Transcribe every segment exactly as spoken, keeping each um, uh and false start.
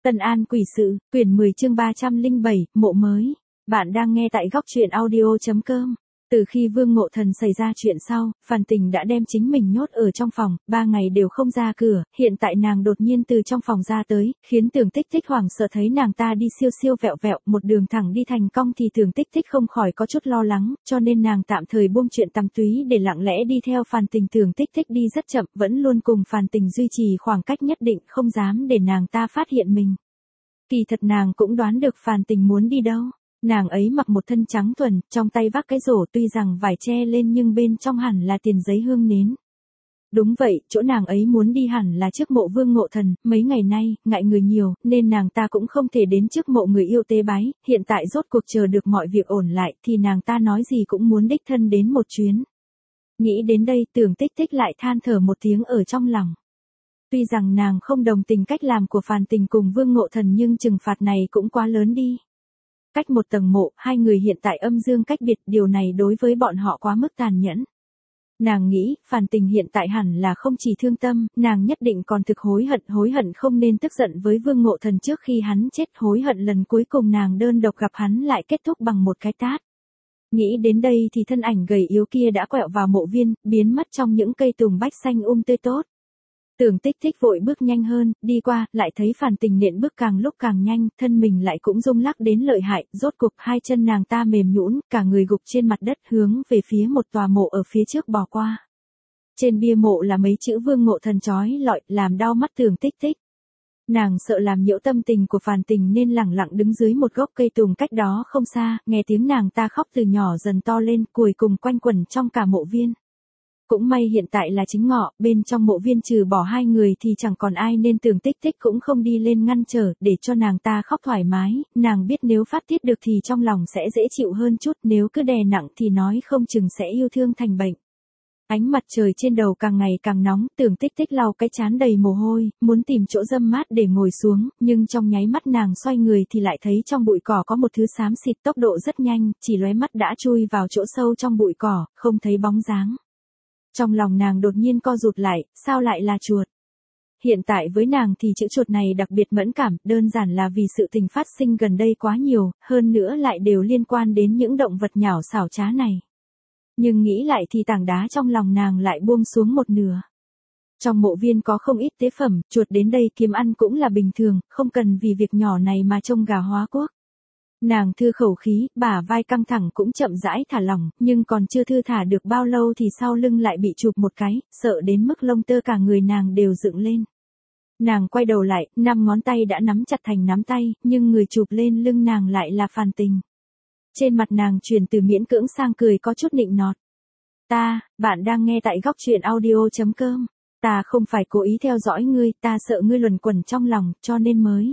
Tân An Quỷ Sự, quyển mười chương ba trăm lẻ bảy, mộ mới. Bạn đang nghe tại góc truyện audio chấm com. Từ khi Vương Ngộ Thần xảy ra chuyện sau, Phàn Tình đã đem chính mình nhốt ở trong phòng, ba ngày đều không ra cửa, hiện tại nàng đột nhiên từ trong phòng ra tới, khiến Tưởng Tích Tích hoảng sợ thấy nàng ta đi siêu siêu vẹo vẹo, một đường thẳng đi thành cong thì Tưởng Tích Tích không khỏi có chút lo lắng, cho nên nàng tạm thời buông chuyện tăm túy để lặng lẽ đi theo Phàn Tình. Tưởng Tích Tích đi rất chậm, vẫn luôn cùng Phàn Tình duy trì khoảng cách nhất định, không dám để nàng ta phát hiện mình. Kỳ thật nàng cũng đoán được Phàn Tình muốn đi đâu. Nàng ấy mặc một thân trắng thuần, trong tay vác cái rổ, tuy rằng vải che lên nhưng bên trong hẳn là tiền giấy hương nến. Đúng vậy, chỗ nàng ấy muốn đi hẳn là trước mộ Vương Ngộ Thần, mấy ngày nay, ngại người nhiều, nên nàng ta cũng không thể đến trước mộ người yêu tế bái, hiện tại rốt cuộc chờ được mọi việc ổn lại thì nàng ta nói gì cũng muốn đích thân đến một chuyến. Nghĩ đến đây, Tưởng Tích Tích lại than thở một tiếng ở trong lòng. Tuy rằng nàng không đồng tình cách làm của Phàn Tình cùng Vương Ngộ Thần nhưng trừng phạt này cũng quá lớn đi. Cách một tầng mộ, hai người hiện tại âm dương cách biệt, điều này đối với bọn họ quá mức tàn nhẫn. Nàng nghĩ, Phàn Tình hiện tại hẳn là không chỉ thương tâm, nàng nhất định còn thực hối hận, hối hận không nên tức giận với Vương Ngộ Thần trước khi hắn chết, hối hận lần cuối cùng nàng đơn độc gặp hắn lại kết thúc bằng một cái tát. Nghĩ đến đây thì thân ảnh gầy yếu kia đã quẹo vào mộ viên, biến mất trong những cây tùng bách xanh um tươi tốt. Tưởng Tích Tích vội bước nhanh hơn, đi qua, lại thấy Phàn Tình nện bước càng lúc càng nhanh, thân mình lại cũng rung lắc đến lợi hại, rốt cục hai chân nàng ta mềm nhũn, cả người gục trên mặt đất hướng về phía một tòa mộ ở phía trước bò qua. Trên bia mộ là mấy chữ Vương Ngộ Thần chói lọi, làm đau mắt Tưởng Tích Tích. Nàng sợ làm nhiễu tâm tình của Phàn Tình nên lẳng lặng đứng dưới một gốc cây tùng cách đó không xa, nghe tiếng nàng ta khóc từ nhỏ dần to lên, cuối cùng quanh quẩn trong cả mộ viên. Cũng may hiện tại là chính ngọ, bên trong mộ viên trừ bỏ hai người thì chẳng còn ai nên Tưởng Tích Tích cũng không đi lên ngăn trở, để cho nàng ta khóc thoải mái, nàng biết nếu phát tiết được thì trong lòng sẽ dễ chịu hơn chút, nếu cứ đè nặng thì nói không chừng sẽ yêu thương thành bệnh. Ánh mặt trời trên đầu càng ngày càng nóng, Tưởng Tích Tích lau cái trán đầy mồ hôi, muốn tìm chỗ râm mát để ngồi xuống, nhưng trong nháy mắt nàng xoay người thì lại thấy trong bụi cỏ có một thứ xám xịt, tốc độ rất nhanh, chỉ lóe mắt đã chui vào chỗ sâu trong bụi cỏ, không thấy bóng dáng. Trong lòng nàng đột nhiên co rụt lại, sao lại là chuột? Hiện tại với nàng thì chữ chuột này đặc biệt mẫn cảm, đơn giản là vì sự tình phát sinh gần đây quá nhiều, hơn nữa lại đều liên quan đến những động vật nhảo xảo trá này. Nhưng nghĩ lại thì tảng đá trong lòng nàng lại buông xuống một nửa. Trong mộ viên có không ít tế phẩm, chuột đến đây kiếm ăn cũng là bình thường, không cần vì việc nhỏ này mà trông gà hóa quốc. Nàng thư khẩu khí, bả vai căng thẳng cũng chậm rãi thả lỏng, nhưng còn chưa thư thả được bao lâu thì sau lưng lại bị chụp một cái, sợ đến mức lông tơ cả người nàng đều dựng lên. Nàng quay đầu lại, năm ngón tay đã nắm chặt thành nắm tay, nhưng người chụp lên lưng nàng lại là Phàn Tình. Trên mặt nàng chuyển từ miễn cưỡng sang cười có chút nịnh nọt. Ta, bạn đang nghe tại góc truyện audio chấm com. Ta không phải cố ý theo dõi ngươi, ta sợ ngươi luẩn quẩn trong lòng, cho nên mới.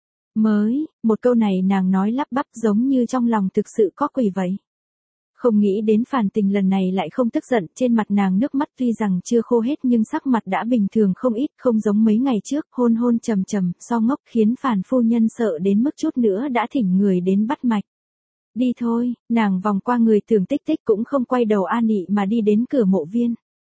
Mới, một câu này nàng nói lắp bắp giống như trong lòng thực sự có quỷ vậy. Không nghĩ đến Phàn Tình lần này lại không tức giận, trên mặt nàng nước mắt tuy rằng chưa khô hết nhưng sắc mặt đã bình thường không ít, không giống mấy ngày trước, hôn hôn trầm trầm, so ngốc khiến Phàn phu nhân sợ đến mức chút nữa đã thỉnh người đến bắt mạch. Đi thôi, nàng vòng qua người Tưởng Tích Tích cũng không quay đầu an ị mà đi đến cửa mộ viên.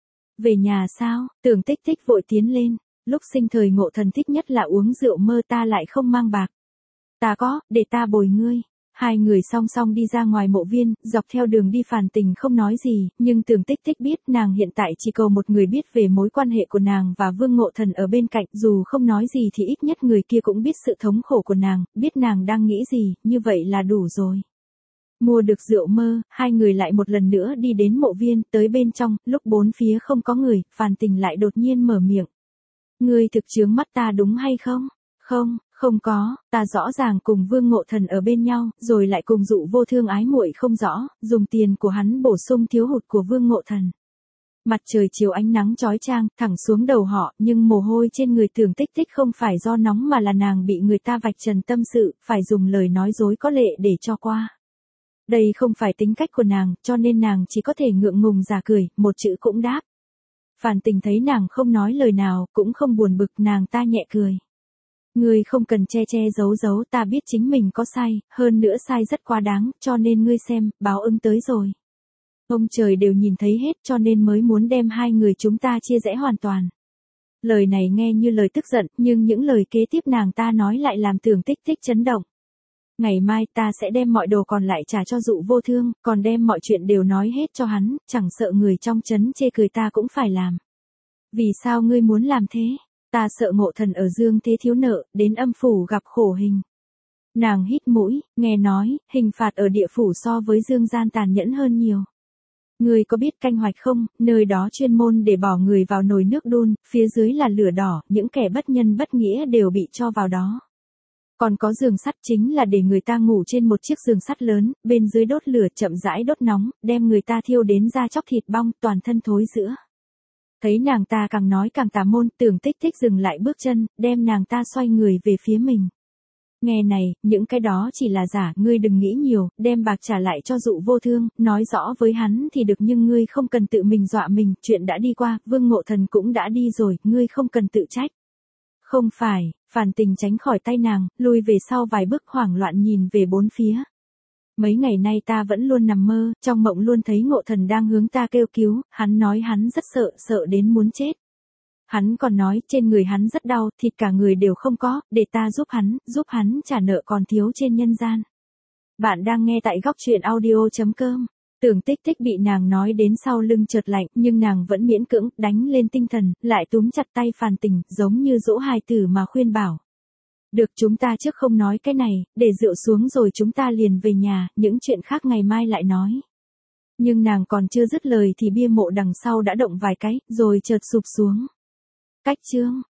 Về nhà sao? Tưởng Tích Tích vội tiến lên. Lúc sinh thời Ngộ Thần thích nhất là uống rượu mơ, ta lại không mang bạc. Ta có, để ta bồi ngươi. Hai người song song đi ra ngoài mộ viên, dọc theo đường đi Phàn Tình không nói gì, nhưng Tưởng Tích Tích biết nàng hiện tại chỉ cầu một người biết về mối quan hệ của nàng và Vương Ngộ Thần ở bên cạnh, dù không nói gì thì ít nhất người kia cũng biết sự thống khổ của nàng, biết nàng đang nghĩ gì, như vậy là đủ rồi. Mua được rượu mơ, hai người lại một lần nữa đi đến mộ viên, tới bên trong, lúc bốn phía không có người, Phàn Tình lại đột nhiên mở miệng. Ngươi thực chướng mắt ta đúng hay không? Không, không có, ta rõ ràng cùng Vương Ngộ Thần ở bên nhau, rồi lại cùng dụ vô thương ái muội không rõ, dùng tiền của hắn bổ sung thiếu hụt của Vương Ngộ Thần. Mặt trời chiều ánh nắng chói chang, thẳng xuống đầu họ, nhưng mồ hôi trên người Tưởng Tích Tích không phải do nóng mà là nàng bị người ta vạch trần tâm sự, phải dùng lời nói dối có lệ để cho qua. Đây không phải tính cách của nàng, cho nên nàng chỉ có thể ngượng ngùng giả cười, một chữ cũng đáp. Phàn Tình thấy nàng không nói lời nào, cũng không buồn bực, nàng ta nhẹ cười. Ngươi không cần che che giấu giấu, ta biết chính mình có sai, hơn nữa sai rất quá đáng, cho nên ngươi xem, báo ứng tới rồi. Ông trời đều nhìn thấy hết cho nên mới muốn đem hai người chúng ta chia rẽ hoàn toàn. Lời này nghe như lời tức giận, nhưng những lời kế tiếp nàng ta nói lại làm Tưởng Tích Tích chấn động. Ngày mai ta sẽ đem mọi đồ còn lại trả cho Dụ Vô Thương, còn đem mọi chuyện đều nói hết cho hắn, chẳng sợ người trong trấn chê cười ta cũng phải làm. Vì sao ngươi muốn làm thế? Ta sợ Ngộ Thần ở dương thế thiếu nợ, đến âm phủ gặp khổ hình. Nàng hít mũi, nghe nói, hình phạt ở địa phủ so với dương gian tàn nhẫn hơn nhiều. Ngươi có biết Canh Hoạch không, nơi đó chuyên môn để bỏ người vào nồi nước đun, phía dưới là lửa đỏ, những kẻ bất nhân bất nghĩa đều bị cho vào đó. Còn có giường sắt chính là để người ta ngủ trên một chiếc giường sắt lớn, bên dưới đốt lửa chậm rãi đốt nóng, đem người ta thiêu đến da chóc thịt bong, toàn thân thối rữa. Thấy nàng ta càng nói càng tà môn, Tưởng Tích Tích dừng lại bước chân, đem nàng ta xoay người về phía mình. Nghe này, những cái đó chỉ là giả, ngươi đừng nghĩ nhiều, đem bạc trả lại cho Dụ Vô Thương, nói rõ với hắn thì được nhưng ngươi không cần tự mình dọa mình, chuyện đã đi qua, Vương Ngộ Thần cũng đã đi rồi, ngươi không cần tự trách. Không phải, Phàn Tình tránh khỏi tay nàng, lùi về sau vài bước hoảng loạn nhìn về bốn phía. Mấy ngày nay ta vẫn luôn nằm mơ, trong mộng luôn thấy Ngộ Thần đang hướng ta kêu cứu, hắn nói hắn rất sợ, sợ đến muốn chết. Hắn còn nói trên người hắn rất đau, thịt cả người đều không có, để ta giúp hắn, giúp hắn trả nợ còn thiếu trên nhân gian. Bạn đang nghe tại góc truyện audio chấm com. Tưởng Tích Tích bị nàng nói đến sau lưng chợt lạnh, nhưng nàng vẫn miễn cưỡng, đánh lên tinh thần, lại túm chặt tay Phàn Tình, giống như dỗ hài tử mà khuyên bảo. Được, chúng ta trước không nói cái này, để rượu xuống rồi chúng ta liền về nhà, những chuyện khác ngày mai lại nói. Nhưng nàng còn chưa dứt lời thì bia mộ đằng sau đã động vài cái, rồi chợt sụp xuống. Cách chương